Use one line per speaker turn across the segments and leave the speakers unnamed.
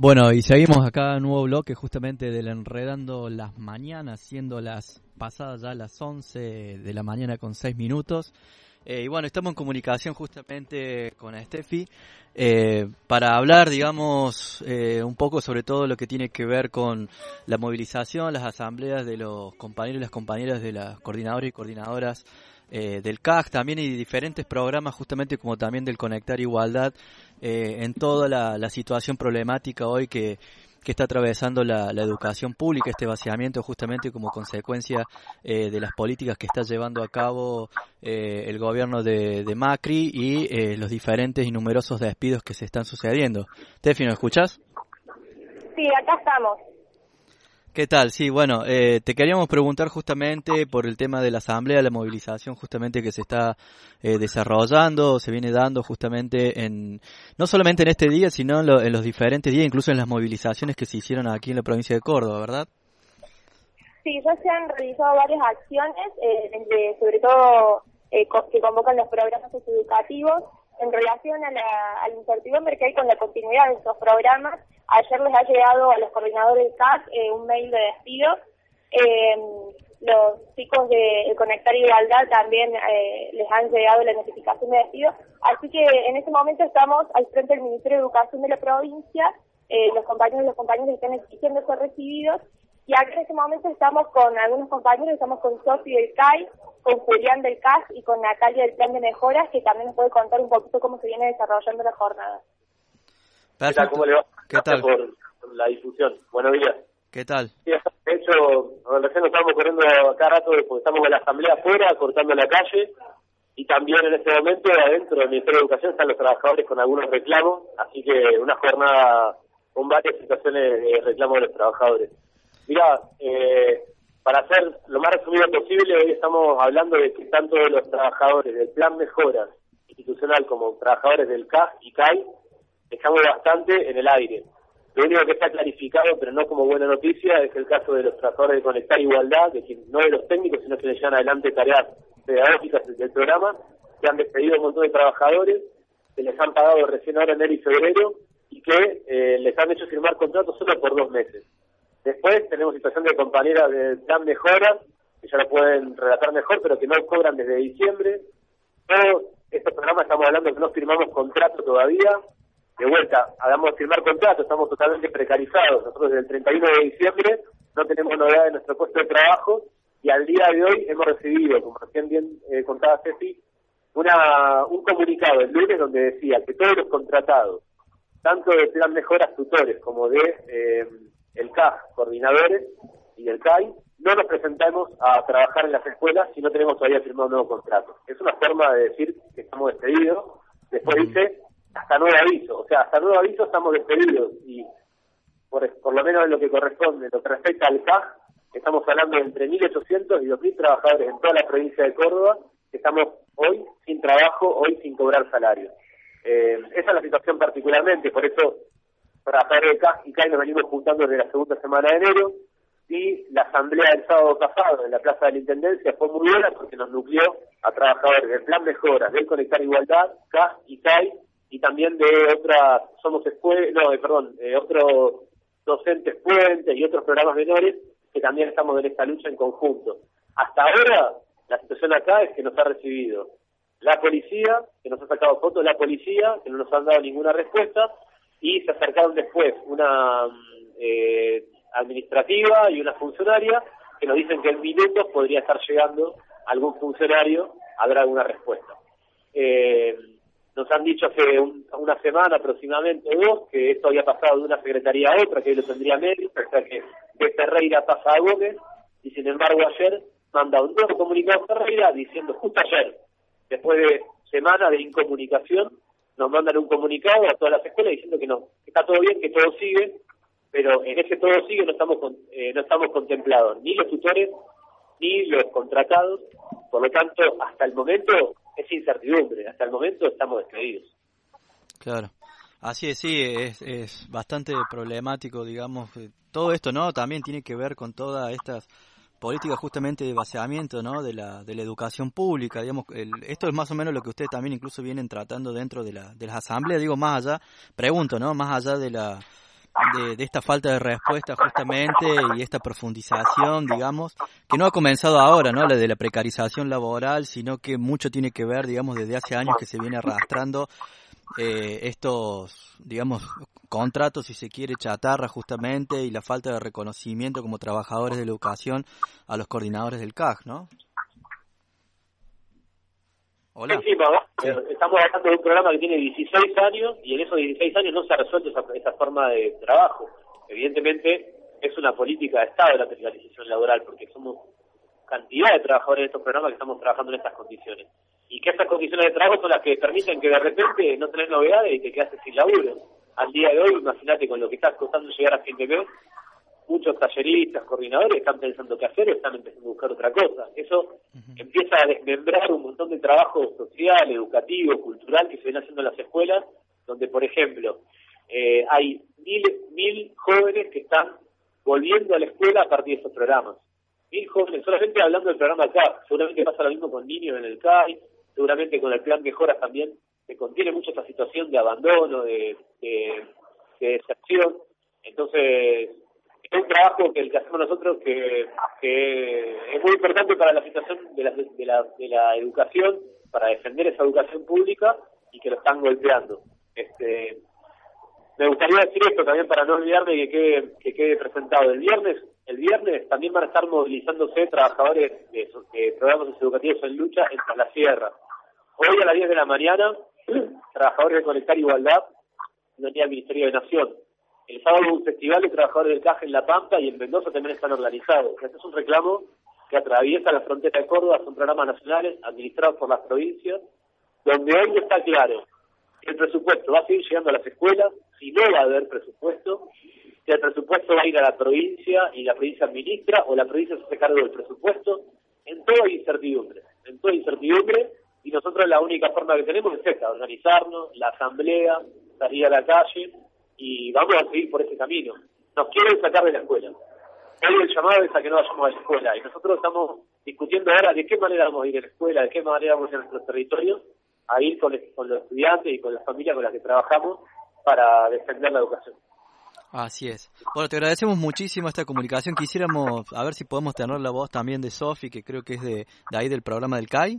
Bueno, y seguimos acá, nuevo bloque justamente del Enredando las Mañanas, siendo las pasadas ya las 11 de la mañana con 6 minutos. Y bueno, estamos en comunicación justamente con Steffi para hablar, digamos, un poco sobre todo lo que tiene que ver con la movilización, las asambleas de los compañeros y las compañeras de las coordinadores y coordinadoras del CAG también, y diferentes programas justamente como también del Conectar Igualdad en toda la situación problemática hoy que está atravesando la educación pública, este vaciamiento justamente como consecuencia de las políticas que está llevando a cabo el gobierno de Macri y los diferentes y numerosos despidos que se están sucediendo. Tefi, ¿nos escuchás?
Sí, acá estamos.
¿Qué tal? Sí, bueno, te queríamos preguntar justamente por el tema de la asamblea, la movilización justamente que se está desarrollando, se viene dando justamente no solamente en este día, sino en los diferentes días, incluso en las movilizaciones que se hicieron aquí en la provincia de Córdoba, ¿verdad?
Sí, ya se han realizado varias acciones, sobre todo que convocan los programas educativos en relación a la incertidumbre que hay con la continuidad de estos programas. Ayer les ha llegado a los coordinadores del CAC un mail de despido. Los chicos de Conectar Igualdad también les han llegado la notificación de despido. Así que en este momento estamos al frente del Ministerio de Educación de la provincia. Los compañeros y las compañeras están exigiendo ser recibidos. Y acá en este momento estamos con algunos compañeros, estamos con Sofi del CAI, con Julián del CAS y con Natalia del Plan de Mejoras, que también nos puede contar un poquito cómo se viene desarrollando la jornada.
Perfecto. ¿Qué tal? ¿Cómo le va?
¿Qué tal?
Gracias por la difusión. Buenos días.
¿Qué tal?
Sí, de hecho, recién nos estamos corriendo acá rato porque estamos en la asamblea afuera, cortando la calle, y también en este momento adentro del Ministerio de Educación están los trabajadores con algunos reclamos, así que una jornada con varias situaciones de reclamo de los trabajadores. Mirá, para hacer lo más resumido posible, hoy estamos hablando de que tanto los trabajadores del Plan Mejoras Institucional como trabajadores del CAS y CAI estamos bastante en el aire. Lo único que está clarificado, pero no como buena noticia, es el caso de los trabajadores de Conectar Igualdad, no de los técnicos, sino que les llevan adelante tareas pedagógicas del programa, que han despedido a un montón de trabajadores, que les han pagado recién ahora enero y febrero, y que les han hecho firmar contratos solo por 2 meses. Después tenemos situación de compañeras del Plan Mejora, que ya lo pueden relatar mejor, pero que no cobran desde diciembre. Todos estos programas estamos hablando que no firmamos contrato todavía. De vuelta, hagamos firmar contrato, estamos totalmente precarizados. Nosotros desde el 31 de diciembre no tenemos novedad de nuestro puesto de trabajo, y al día de hoy hemos recibido, como recién bien contaba Ceci, un comunicado el lunes donde decía que todos los contratados, tanto de Plan Mejoras tutores como de el CAG, coordinadores, y el CAI, no nos presentamos a trabajar en las escuelas si no tenemos todavía firmado un nuevo contrato. Es una forma de decir que estamos despedidos. Después dice, hasta nuevo aviso. O sea, hasta nuevo aviso estamos despedidos. Y por lo menos en lo que corresponde, lo que respecta al CAG, estamos hablando de entre 1.800 y 2.000 trabajadores en toda la provincia de Córdoba que estamos hoy sin trabajo, hoy sin cobrar salario. Esa es la situación particularmente, por eso trabajadores de CAG y CAI nos venimos juntando desde la segunda semana de enero, y la asamblea del sábado pasado en la Plaza de la Intendencia fue muy buena porque nos nucleó a trabajadores del Plan Mejoras, del Conectar Igualdad, CAG y CAI, y también de otras, otros docentes puentes y otros programas menores que también estamos en esta lucha en conjunto. Hasta ahora, la situación acá es que nos ha recibido la policía, que nos ha sacado fotos, la policía, que no nos han dado ninguna respuesta, y se acercaron después una administrativa y una funcionaria que nos dicen que en minutos podría estar llegando algún funcionario a dar alguna respuesta. Nos han dicho hace una semana aproximadamente, 2, que esto había pasado de una secretaría a otra, que hoy lo tendría médico, o sea que de Ferreira pasa a Gómez, y sin embargo ayer manda un nuevo comunicado a Ferreira diciendo, justo ayer, después de semanas de incomunicación, nos mandan un comunicado a todas las escuelas diciendo que no, que está todo bien, que todo sigue, pero en ese todo sigue no estamos contemplados ni los tutores ni los contratados. Por lo tanto, hasta el momento es incertidumbre, hasta el momento estamos despedidos.
Claro, así es, sí, es bastante problemático, digamos, todo esto, ¿no? También tiene que ver con todas estas políticas justamente de vaciamiento, ¿no? de la educación pública, digamos, esto es más o menos lo que ustedes también incluso vienen tratando dentro de las asambleas, digo, más allá, pregunto, ¿no? Más allá de esta falta de respuesta justamente y esta profundización, digamos, que no ha comenzado ahora, ¿no? La de la precarización laboral, sino que mucho tiene que ver, digamos, desde hace años que se viene arrastrando estos, digamos, contratos, si se quiere, chatarra justamente, y la falta de reconocimiento como trabajadores de la educación a los coordinadores del CAG, ¿no? Hola.
Sí, estamos hablando de un programa que tiene 16 años y en esos 16 años no se ha resuelto esa forma de trabajo. Evidentemente es una política de Estado la precarización laboral, porque somos cantidad de trabajadores de estos programas que estamos trabajando en estas condiciones. Y que estas condiciones de trabajo son las que permiten que de repente no tenés novedades y te quedas sin laburo. Al día de hoy, imagínate con lo que está costando llegar a fin de mes, muchos talleristas, coordinadores están pensando qué hacer, están empezando a buscar otra cosa. Eso empieza a desmembrar un montón de trabajo social, educativo, cultural que se viene haciendo en las escuelas, donde, por ejemplo, hay mil jóvenes que están volviendo a la escuela a partir de estos programas. 1000 jóvenes, solamente hablando del programa CAI, seguramente pasa lo mismo con niños en el CAI, seguramente con el plan Mejoras también se contiene mucho esta situación de abandono, de deserción. Entonces, es un trabajo que el que hacemos nosotros que es muy importante para la situación de la educación, para defender esa educación pública y que lo están golpeando. Me gustaría decir esto también para no olvidarme que quede presentado. El viernes también van a estar movilizándose trabajadores de programas educativos en lucha en la Sierra. Hoy a las 10 de la mañana, trabajadores de Conectar Igualdad venía al Ministerio de Nación. El sábado hubo un festival de trabajadores del CAJ en La Pampa y en Mendoza también están organizados. Este es un reclamo que atraviesa la frontera de Córdoba, son programas nacionales administrados por las provincias, donde hoy no está claro si el presupuesto va a seguir llegando a las escuelas, si no va a haber presupuesto, si el presupuesto va a ir a la provincia y la provincia administra o la provincia se hace cargo del presupuesto. En todo hay incertidumbre, y nosotros la única forma que tenemos es esta, organizarnos, la asamblea, salir a la calle y vamos a seguir por ese camino. Nos quieren sacar de la escuela. Hoy el llamado es a que no vayamos a la escuela y nosotros estamos discutiendo ahora de qué manera vamos a ir a la escuela, de qué manera vamos a ir a nuestros territorios, a ir con los estudiantes y con las familias con las que trabajamos para defender la educación.
Así es. Bueno, te agradecemos muchísimo esta comunicación. Quisiéramos a ver si podemos tener la voz también de Sofi, que creo que es de ahí del programa del CAI.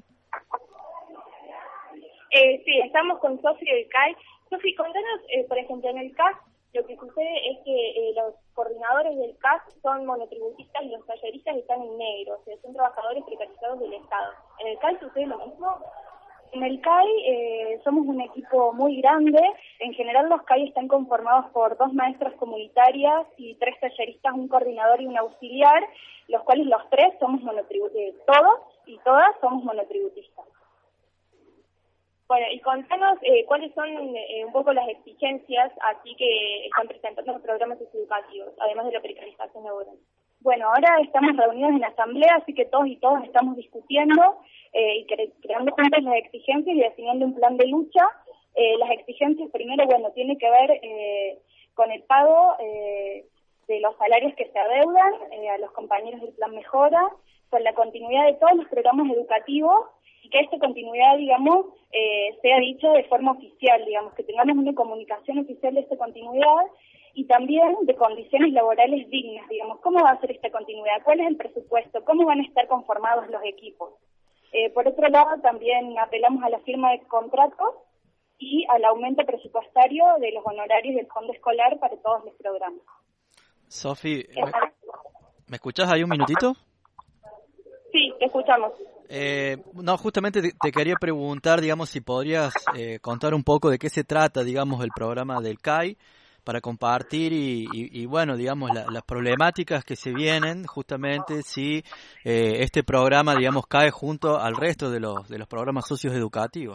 Sí, estamos con Sofi del CAI. Sofi, contanos, por ejemplo, en el CAS, lo que sucede es que los coordinadores del CAS son monotributistas y los talleristas están en negro, o sea, son trabajadores precarizados del Estado. ¿En el CAI sucede lo mismo? En el CAI somos un equipo muy grande. En general los CAI están conformados por 2 maestras comunitarias y 3 talleristas, un coordinador y un auxiliar, los cuales los 3 somos todos y todas somos monotributistas. Bueno, y contanos cuáles son un poco las exigencias aquí que están presentando los programas educativos, además de la precarización laboral. Bueno, ahora estamos reunidos en asamblea, así que todos y todas estamos discutiendo y creando juntos las exigencias y definiendo un plan de lucha. Las exigencias, primero, bueno, tiene que ver con el pago de los salarios que se adeudan a los compañeros del plan Mejora, con la continuidad de todos los programas educativos y que esta continuidad, digamos, sea dicho de forma oficial, digamos, que tengamos una comunicación oficial de esta continuidad y también de condiciones laborales dignas, digamos, ¿cómo va a ser esta continuidad? ¿Cuál es el presupuesto? ¿Cómo van a estar conformados los equipos? Por otro lado, también apelamos a la firma de contratos y al aumento presupuestario de los honorarios del fondo escolar para todos los programas.
Sofi, ¿me escuchás ahí un minutito?
Sí, te escuchamos.
No, justamente te quería preguntar, digamos, si podrías contar un poco de qué se trata, digamos, el programa del CAI para compartir y bueno, digamos, las problemáticas que se vienen, justamente si este programa, digamos, cae junto al resto de los programas socios educativos.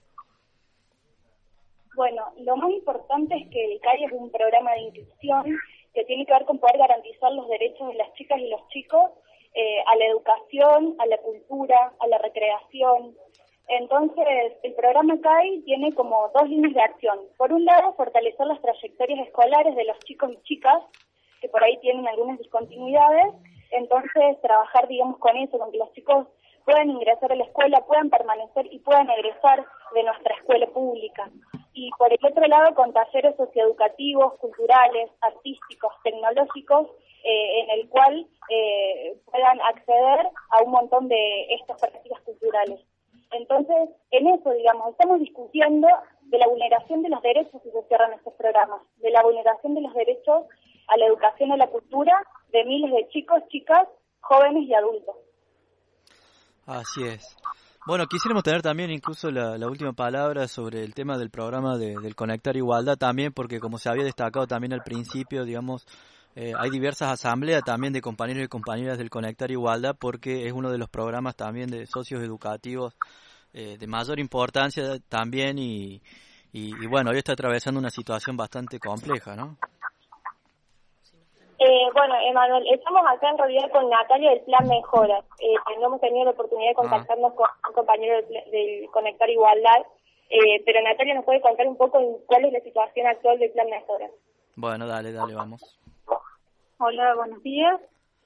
Bueno, lo más importante es que el CAI es un programa de inclusión que tiene que ver con poder garantizar los derechos de las chicas y los chicos a la educación, a la cultura, a la recreación. Entonces, el programa CAI tiene como 2 líneas de acción. Por un lado, fortalecer las trayectorias escolares de los chicos y chicas, que por ahí tienen algunas discontinuidades. Entonces, trabajar, digamos, con eso, con que los chicos puedan ingresar a la escuela, puedan permanecer y puedan egresar de nuestra escuela pública. y por el otro lado con talleres socioeducativos, culturales, artísticos, tecnológicos, en el cual puedan acceder a un montón de estas prácticas culturales. Entonces, en eso, digamos, estamos discutiendo de la vulneración de los derechos que se cierran estos programas, de la vulneración de los derechos a la educación y a la cultura de miles de chicos, chicas, jóvenes y adultos.
Así es. Bueno, quisiéramos tener también incluso la última palabra sobre el tema del programa del Conectar Igualdad también, porque como se había destacado también al principio, digamos, hay diversas asambleas también de compañeros y compañeras del Conectar Igualdad, porque es uno de los programas también de socios educativos de mayor importancia también y bueno, hoy está atravesando una situación bastante compleja, ¿no?
Bueno, Emanuel, estamos acá en realidad con Natalia del Plan Mejora. No hemos tenido la oportunidad de contactarnos con un compañero del Conectar Igualdad, pero Natalia nos puede contar un poco cuál es la situación actual del Plan Mejora.
Bueno, dale, vamos.
Hola, buenos días.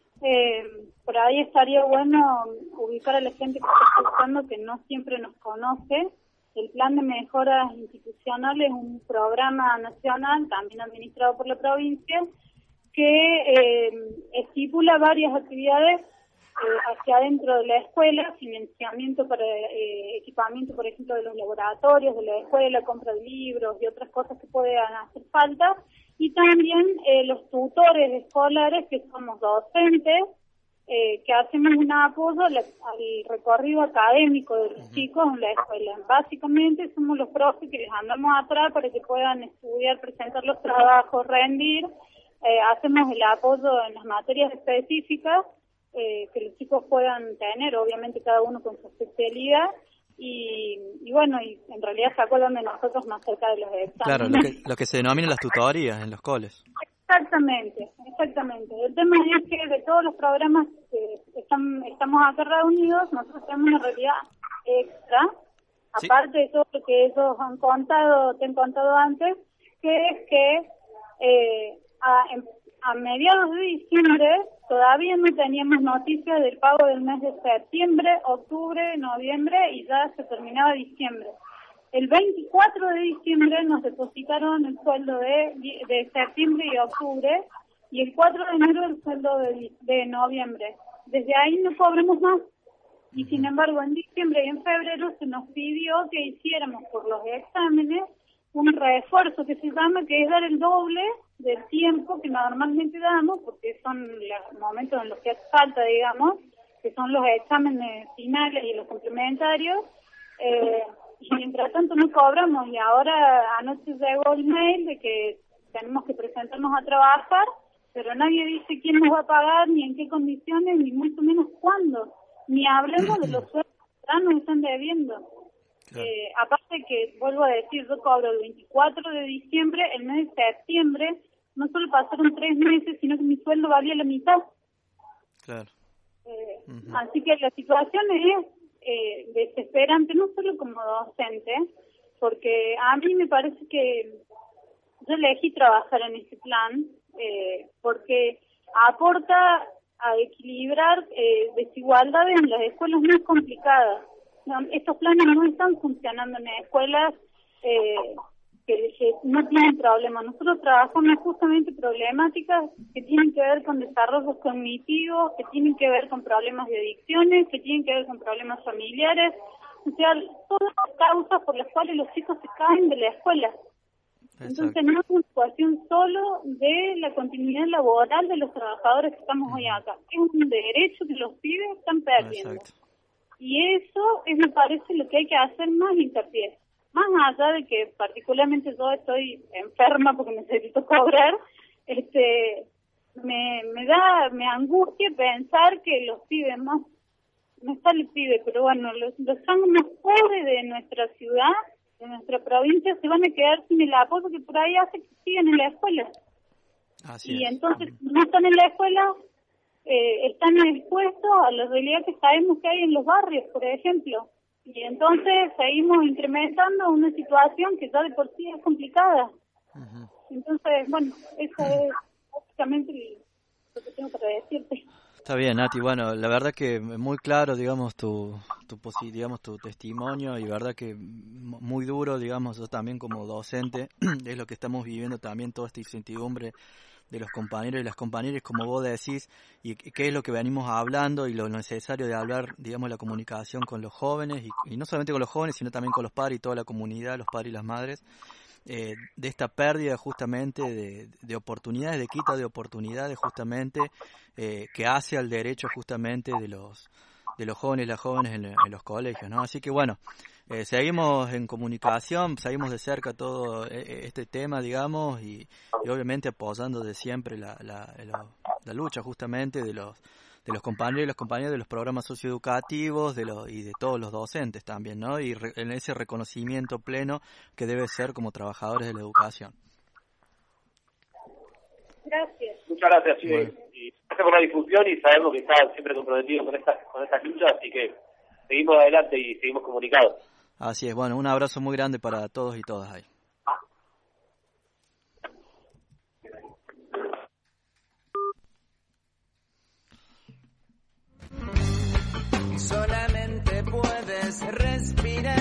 Por ahí estaría bueno ubicar a la gente que está escuchando que no siempre nos conoce. El Plan de Mejoras Institucionales es un programa nacional, también administrado por la provincia, que estipula varias actividades hacia adentro de la escuela, financiamiento para equipamiento, por ejemplo, de los laboratorios de la escuela, compra de libros y otras cosas que puedan hacer falta, y también los tutores escolares, que somos docentes, que hacemos un apoyo al recorrido académico de los chicos en la escuela. Básicamente somos los profes que les andamos atrás para que puedan estudiar, presentar los trabajos, rendir. Hacemos el apoyo en las materias específicas que los chicos puedan tener, obviamente cada uno con su especialidad, y bueno, y en realidad se acuerdan de nosotros más cerca de los exámenes.
Claro, lo que se denominan las tutorías en los coles.
Exactamente. El tema es que de todos los programas que estamos acá reunidos, nosotros tenemos una realidad extra,
¿sí?
Aparte de todo lo que ellos te han contado antes, que es que a mediados de diciembre todavía no teníamos noticias del pago del mes de septiembre, octubre, noviembre, y ya se terminaba diciembre. El 24 de diciembre nos depositaron el sueldo de septiembre y octubre, y el 4 de enero el sueldo de noviembre. Desde ahí no cobramos más. Y sin embargo, en diciembre y en febrero se nos pidió que hiciéramos por los exámenes un refuerzo que se llama, que es dar el doble del tiempo que normalmente damos, porque son los momentos en los que hace falta, digamos, que son los exámenes finales y los complementarios, y mientras tanto no cobramos, y ahora anoche llegó el mail de que tenemos que presentarnos a trabajar, pero nadie dice quién nos va a pagar, ni en qué condiciones, ni mucho menos cuándo, ni hablemos de los sueldos que ya nos están debiendo. Claro. Aparte que, vuelvo a decir, yo cobro el 24 de diciembre, el mes de septiembre, no solo pasaron 3 meses, sino que mi sueldo valía la mitad.
Claro.
Así que la situación es desesperante, no solo como docente, porque a mí me parece que yo elegí trabajar en este plan, porque aporta a equilibrar desigualdades en las escuelas más complicadas. Estos planes no están funcionando en escuelas que no tienen problemas. Nosotros trabajamos justamente problemáticas que tienen que ver con desarrollos cognitivos, que tienen que ver con problemas de adicciones, que tienen que ver con problemas familiares, o sea, todas las causas por las cuales los chicos se caen de la escuela. Exacto. Entonces no es una situación solo de la continuidad laboral de los trabajadores que estamos hoy acá, es un derecho que los pibes están perdiendo. Exacto. Y eso es, me parece, lo que hay que hacer más hincapié. Más allá de que particularmente yo estoy enferma porque necesito cobrar, me angustia pensar que los pibes más, no está el pibe, pero bueno, los rangos más pobres de nuestra ciudad, de nuestra provincia, se van a quedar sin el apoyo que por ahí hace que sigan en la escuela. Así y es. Entonces, no están en la escuela, están expuestos a la realidad que sabemos que hay en los barrios, por ejemplo. Y entonces seguimos incrementando una situación que ya de por sí es complicada. Entonces, bueno, eso es básicamente lo que tengo para decirte.
Está bien, Nati. Bueno, la verdad que muy claro, digamos, tu testimonio, y verdad que muy duro, digamos, yo también como docente, es lo que estamos viviendo también, toda esta incertidumbre de los compañeros y las compañeras, como vos decís, y qué es lo que venimos hablando y lo necesario de hablar, digamos, la comunicación con los jóvenes, y no solamente con los jóvenes, sino también con los padres y toda la comunidad, los padres y las madres, de esta pérdida justamente de oportunidades, de quita de oportunidades justamente, que hace al derecho justamente de los jóvenes y las jóvenes en los colegios, ¿no? Así que bueno, seguimos en comunicación, seguimos de cerca todo este tema, digamos, y obviamente apoyando de siempre la lucha justamente de los compañeros y las compañeras de los programas socioeducativos y de todos los docentes también, ¿no? Y en ese reconocimiento pleno que debe ser como trabajadores de la educación.
Gracias.
Muchas gracias, sí.
Bueno.
Y gracias por la difusión, y sabemos que están siempre comprometidos con estas luchas, así que seguimos adelante y seguimos comunicados.
Así es, bueno, un abrazo muy grande para todos y todas ahí.
Solamente puedes respirar.